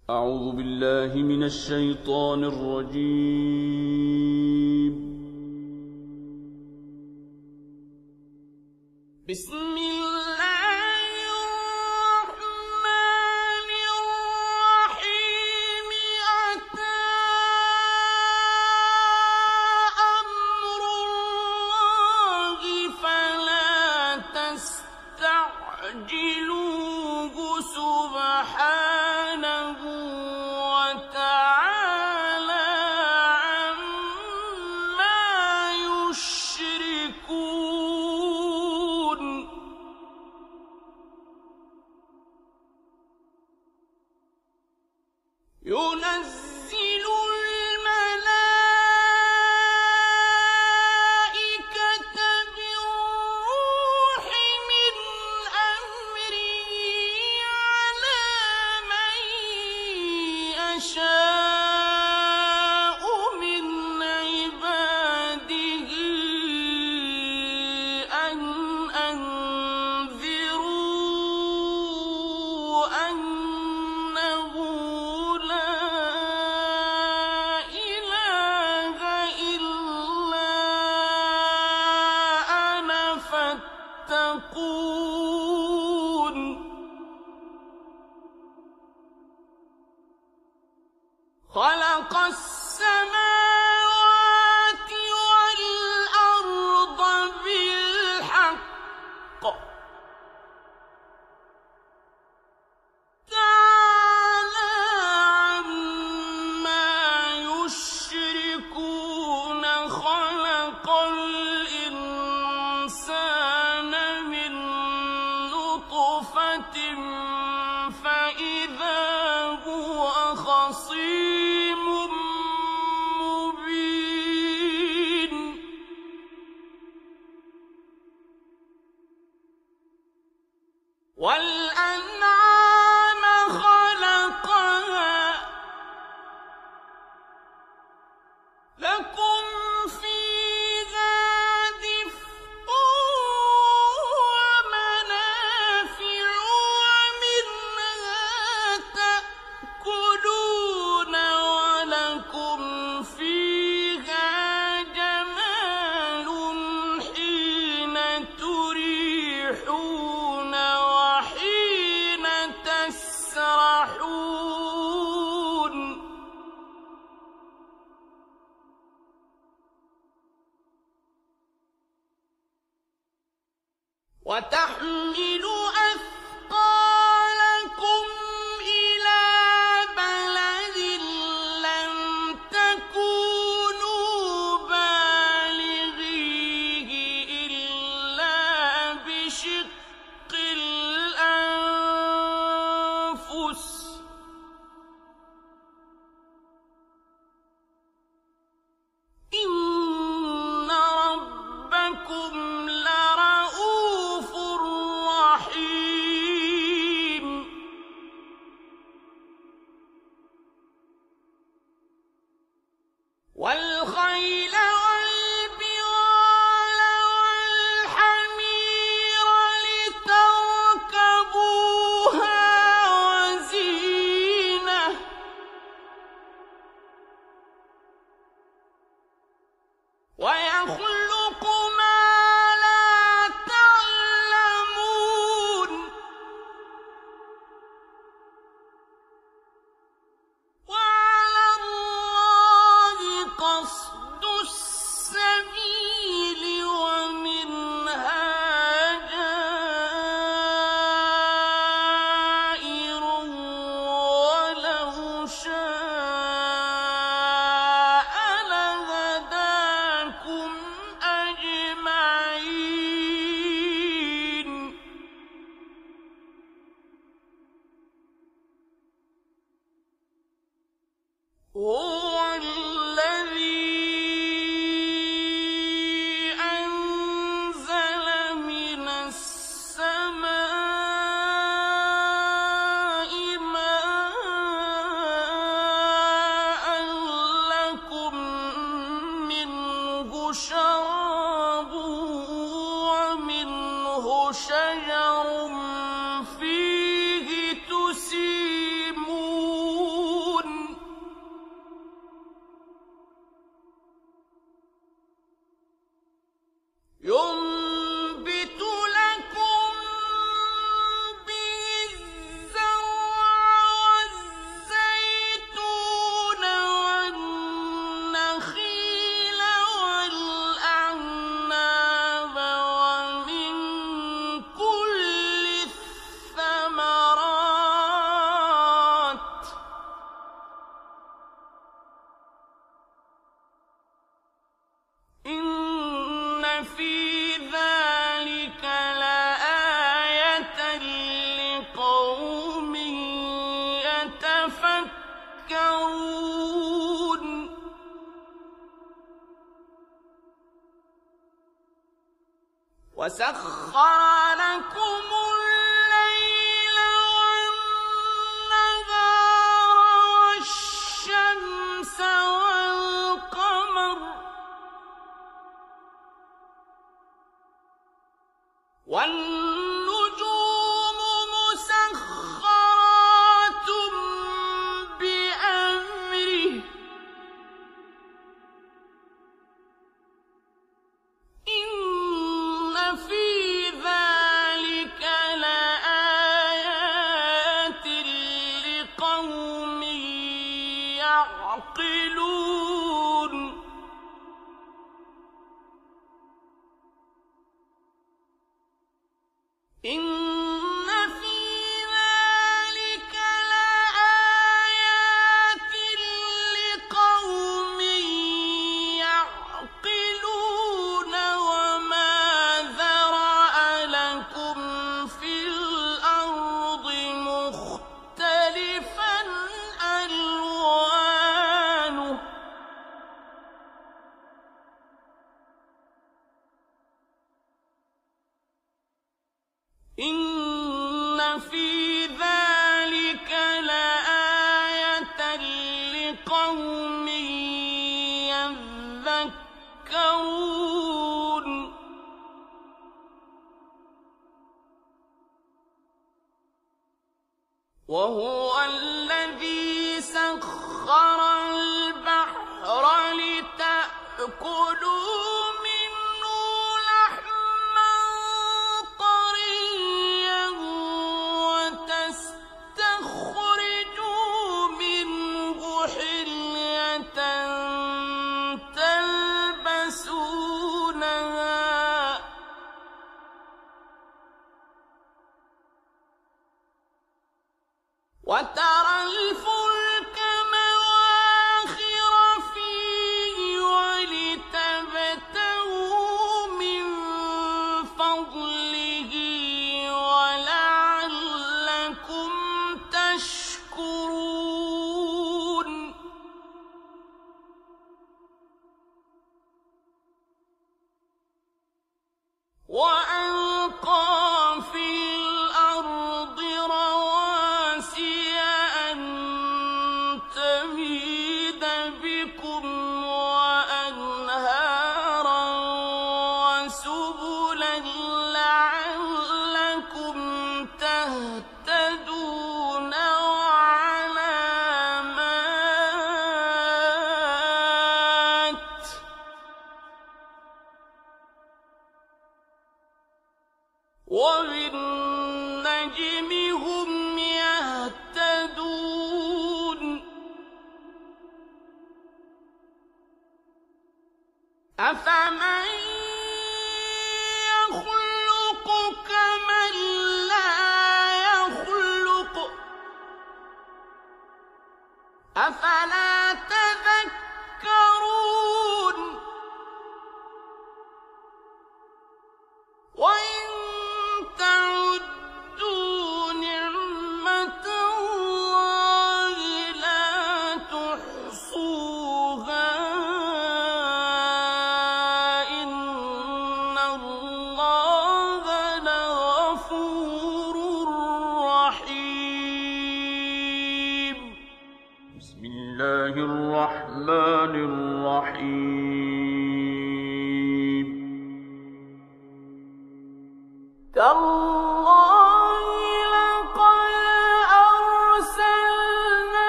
أعوذ بالله من الشيطان الرجيم. بسم الله الرحمن الرحيم. أتى أمر الله فلا تستعجلوه سبحانه وتعالى عما يشركون. ينزل الملائكة بالروح من أمره على من يشاء من عباده أن أنذروا أنه لا إله إلا أنا فاتقون. خلق السماوات والأرض بالحق. تعالى عما يشركون. خلق الإنسان من نطفة فإذا هو خصيم مبين. والأنعام خلقها لكم فيها دفء ومنافع ومنها تأكلون ولكم فيها جمال حين تريحون وحين تسرحون. وتحمل أثقالكم إلى بلد لم تكونوا بالغيه إلا بشق الأنفس. إن ربكم لرؤوف رحيم. والخيل والبغال والحمير لتركبوها وزينة. ويخلق ما لا تعلمون. وعلى الله قصد السبيل ومنها جائر ولو شاء لهداكم أجمعين. هو الذي أنزل من السماء ماء لكم منه شراب ومنه شجر فيه تسيمون. يتفكرون وسخر لكم الليل والنهار والشمس والقمر والنجوم مسخرات بأمره إن في ذلك لآيات لقوم يعقلون إن في ذلك لآيات لقوم يعقلون وما ذرأ لكم في الأرض مختلفا ألوانه إن في ذلك لآية لقوم يذكرون وهو الذي سخر البحر لتأكلوا منه لحما طريا وتستخرجوا منه حلية تلبسونها وترى الفلك مواخر فيه ولتبتغوا من فضله ولعلكم تشكرون وألقى في الأرض رواسي أن تميد بكم وأنهارا وسبلا لعلكم تهتدون وعلامات وبالنجم هم يهتدون أفمن يخلق كمن لا يخلق أفلا تذكرون وإن تعدوا نعمة الله لا تحصوها إن الله لغفور رحيم بسم الله الرحمن الرحيم تالله لقد أرسلنا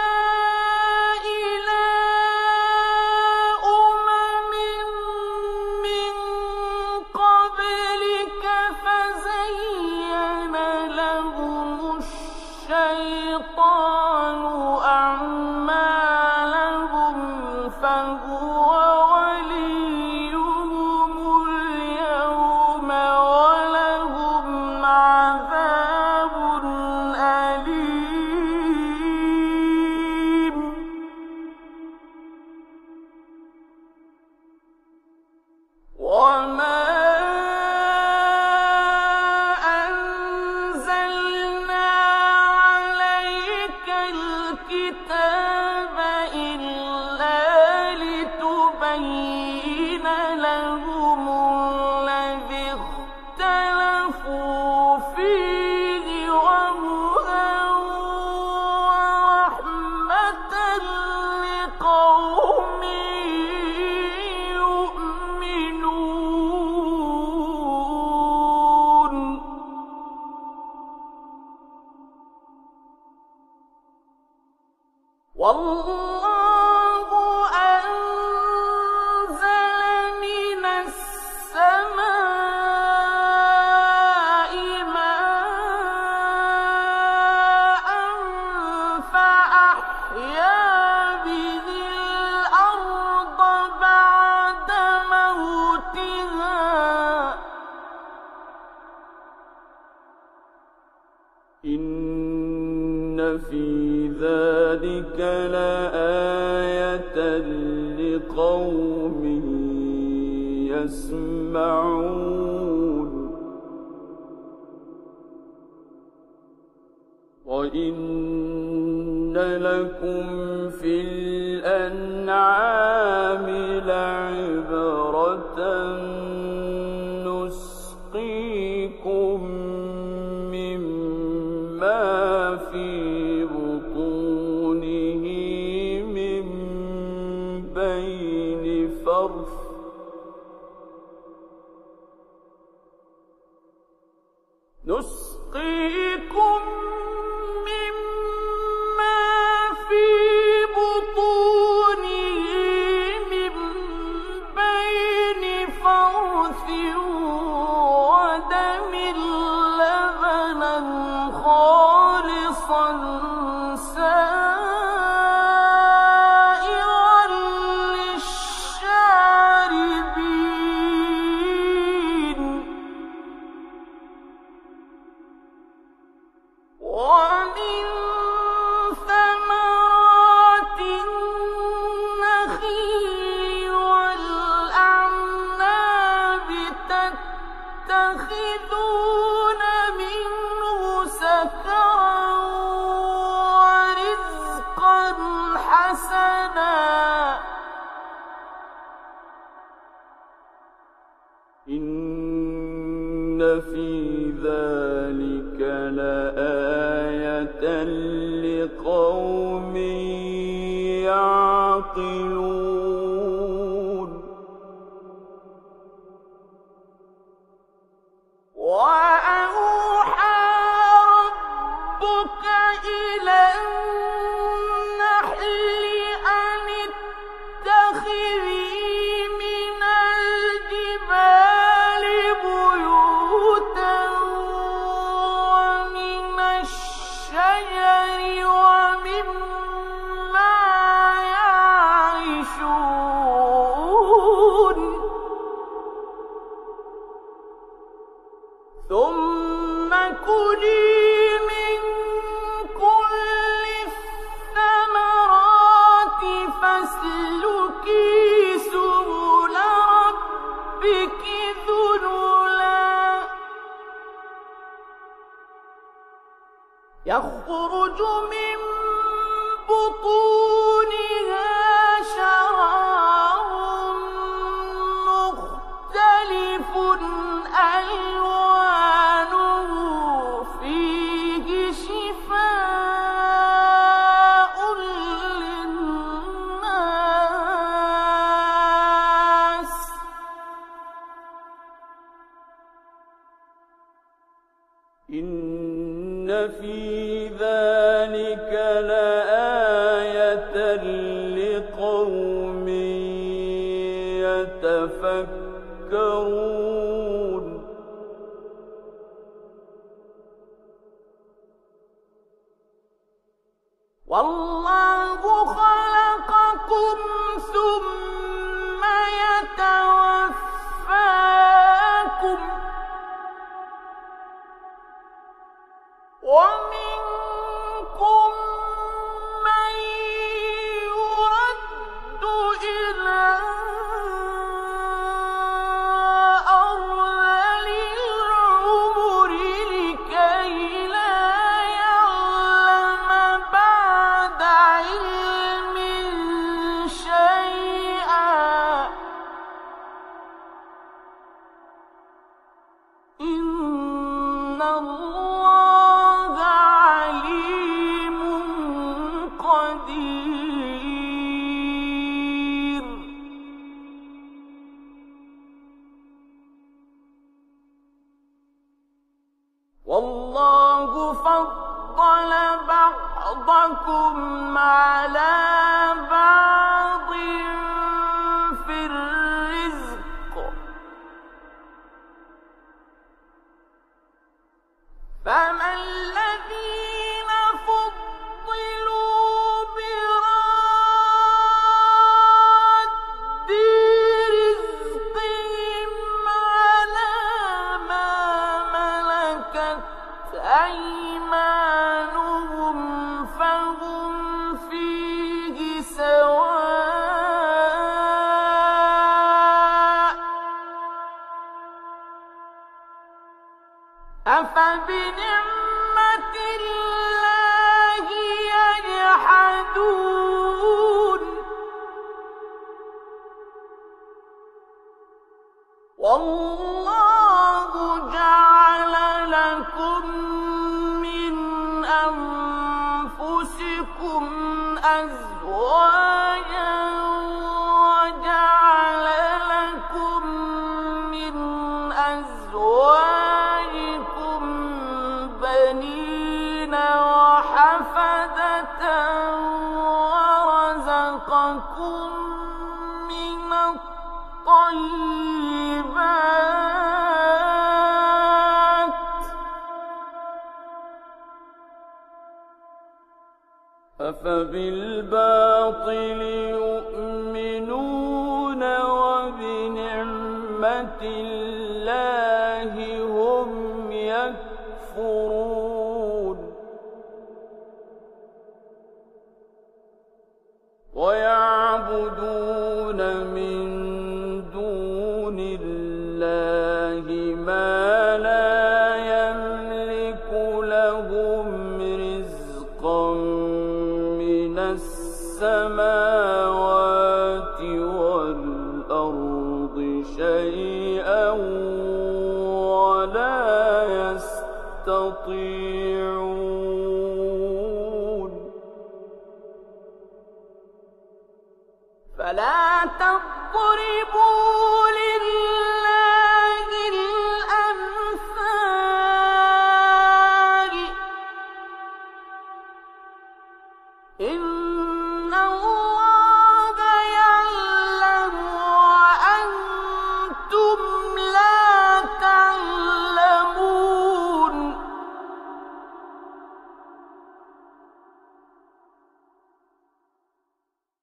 إلى أمم من قبلك فزين لهم الشيطان أعمالهم فهو وليهم اليوم ولهم عذاب أليم وما أنزلنا عليك الكتاب إلا لتبين لهم الذي اختلفوا فيه وهدى ورحمة لقوم يؤمنون. والله أنزل من السماء ماء فأحيا به الأرض بعد موتها إن في ذلك لآية لقوم يسمعون. وإن لكم في الأنعام لعبرة نسقيكم مما في بطونه من بين فرث نسقيكم مما في بطونه من بين فرث ودم لبنا خالصا سائغا للشاربين ومن ثمرات النخيل والأعناب تتخذون منه سكرا ورزقا حسنا إن في ذلك لآية لقوم يعقلون. وأوحى ربك إلى النحل أن اتخذي من الجبال بيوتا ومن الشجر ومما يعيشون ثم كلي من كل الثمرات فاسلكي سبل ربك ذللا يخرج من بطونها شراب مختلف ألوانه فيه شفاء للناس إن في ذلك لآية لقوم يتفكرون. والله خلقكم ثم يتوفاكم ومنكم من يرد إلى أرذل العمر لكي لا يعلم بعد قدير والله فضل بعضكم على بعض في الرزق فما الذين فضلوا براد رزقهم على ما ملكت أيمانهم فهم فيه سواء أفبنعمة الله يجحدون والله جعل لكم من أنفسكم أزواجا وجعل لكم من أزواجكم بنين وحفدة ورزقكم من الطيبات أفبالباطل يؤمنون وبنعمة الله هم يكفرون ويعبدون من دون الله ما لا يملك لهم رزقا من السماوات والأرض شيئا ولا يستطيعون فلا تضربوا لله الأمثال إن الله